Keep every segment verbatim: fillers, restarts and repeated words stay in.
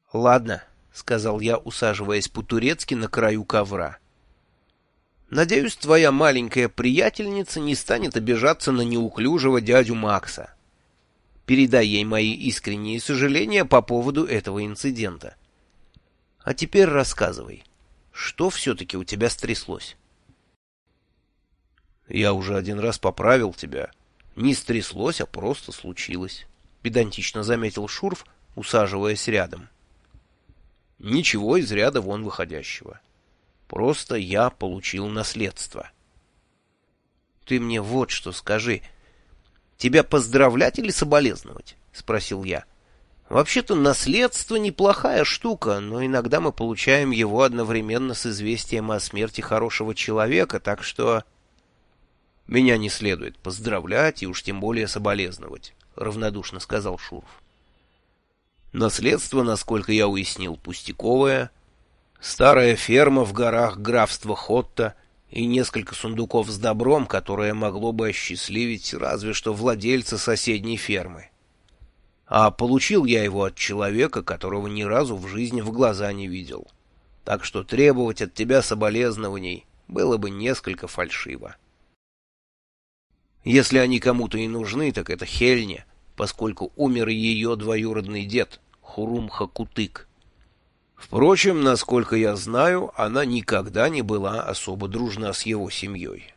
— Ладно, — сказал я, усаживаясь по-турецки на краю ковра. — Надеюсь, твоя маленькая приятельница не станет обижаться на неуклюжего дядю Макса. Передай ей мои искренние сожаления по поводу этого инцидента. А теперь рассказывай, что все-таки у тебя стряслось? — Я уже один раз поправил тебя. Не стряслось, а просто случилось, — педантично заметил Шурф, усаживаясь рядом. — Ничего из ряда вон выходящего. Просто я получил наследство. — Ты мне вот что скажи. Тебя поздравлять или соболезновать? — спросил я. — Вообще-то наследство неплохая штука, но иногда мы получаем его одновременно с известием о смерти хорошего человека, так что... — Меня не следует поздравлять и уж тем более соболезновать, — равнодушно сказал Шурф. Наследство, насколько я уяснил, пустяковое. Старая ферма в горах графства Хотта и несколько сундуков с добром, которое могло бы осчастливить разве что владельца соседней фермы. А получил я его от человека, которого ни разу в жизни в глаза не видел. Так что требовать от тебя соболезнований было бы несколько фальшиво. Если они кому-то и нужны, так это Хельне, поскольку умер и ее двоюродный дед, Хурум-Хакутык. Впрочем, насколько я знаю, она никогда не была особо дружна с его семьей.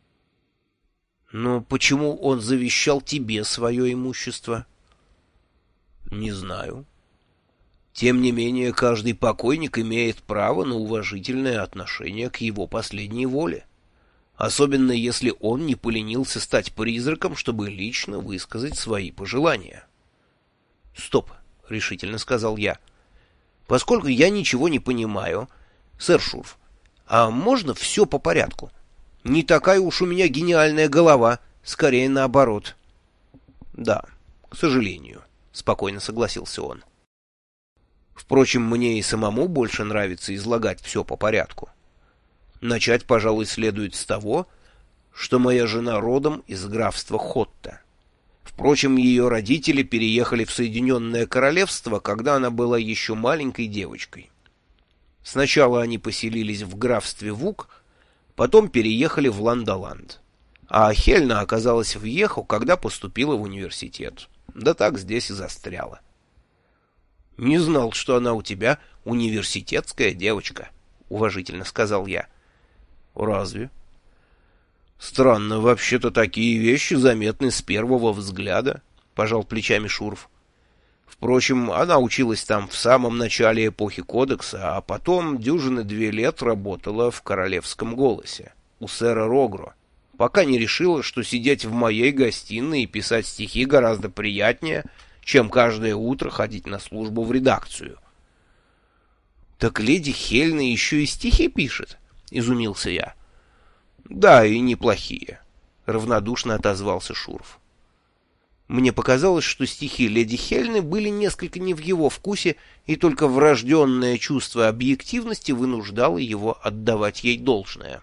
Но почему он завещал тебе свое имущество? Не знаю. Тем не менее, каждый покойник имеет право на уважительное отношение к его последней воле. Особенно если он не поленился стать призраком, чтобы лично высказать свои пожелания. «Стоп», — решительно сказал я. «Поскольку я ничего не понимаю, сэр Шурф, а можно все по порядку? Не такая уж у меня гениальная голова, скорее наоборот». «Да, к сожалению», — спокойно согласился он. «Впрочем, мне и самому больше нравится излагать все по порядку. Начать, пожалуй, следует с того, что моя жена родом из графства Хотта. Впрочем, ее родители переехали в Соединенное Королевство, когда она была еще маленькой девочкой. Сначала они поселились в графстве Вук, потом переехали в Ландоланд. А Хельна оказалась в Йеху, когда поступила в университет. Да так здесь и застряла. — Не знал, что она у тебя университетская девочка, — уважительно сказал я. — Разве? — Странно, вообще-то такие вещи заметны с первого взгляда, — пожал плечами Шурф. Впрочем, она училась там в самом начале эпохи Кодекса, а потом дюжины две лет работала в королевском голосе у сэра Рогро, пока не решила, что сидеть в моей гостиной и писать стихи гораздо приятнее, чем каждое утро ходить на службу в редакцию. — Так леди Хельна еще и стихи пишет? — изумился я. — Да, и неплохие, — равнодушно отозвался Шурф. Мне показалось, что стихи леди Хельны были несколько не в его вкусе, и только врожденное чувство объективности вынуждало его отдавать ей должное.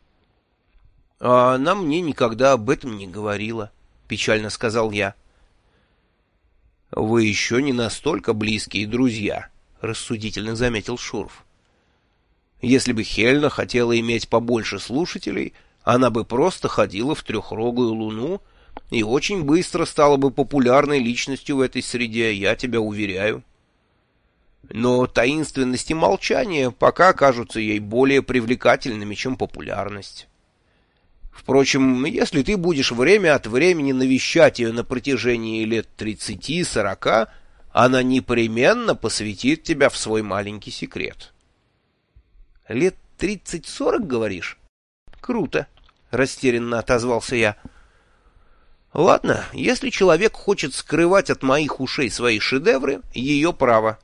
— А она мне никогда об этом не говорила, — печально сказал я. — Вы еще не настолько близкие друзья, — рассудительно заметил Шурф. Если бы Хельна хотела иметь побольше слушателей, она бы просто ходила в трехрогую луну и очень быстро стала бы популярной личностью в этой среде, я тебя уверяю. Но таинственность и молчание пока кажутся ей более привлекательными, чем популярность. Впрочем, если ты будешь время от времени навещать ее на протяжении лет тридцати-сорока, она непременно посвятит тебя в свой маленький секрет. — Лет тридцать-сорок, говоришь? — Круто, — растерянно отозвался я. — Ладно, если человек хочет скрывать от моих ушей свои шедевры, ее право.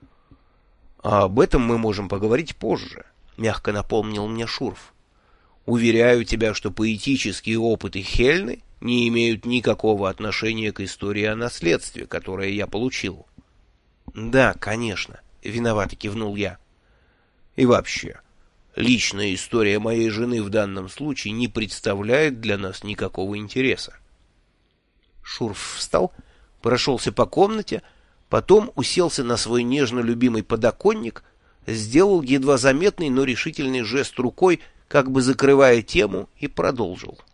— А об этом мы можем поговорить позже, — мягко напомнил мне Шурф. — Уверяю тебя, что поэтические опыты Хельны не имеют никакого отношения к истории о наследстве, которое я получил. — Да, конечно, — виновато кивнул я. — И вообще, личная история моей жены в данном случае не представляет для нас никакого интереса. Шурф встал, прошелся по комнате, Потом уселся на свой нежно любимый подоконник, сделал едва заметный, но решительный жест рукой, как бы закрывая тему, и продолжил.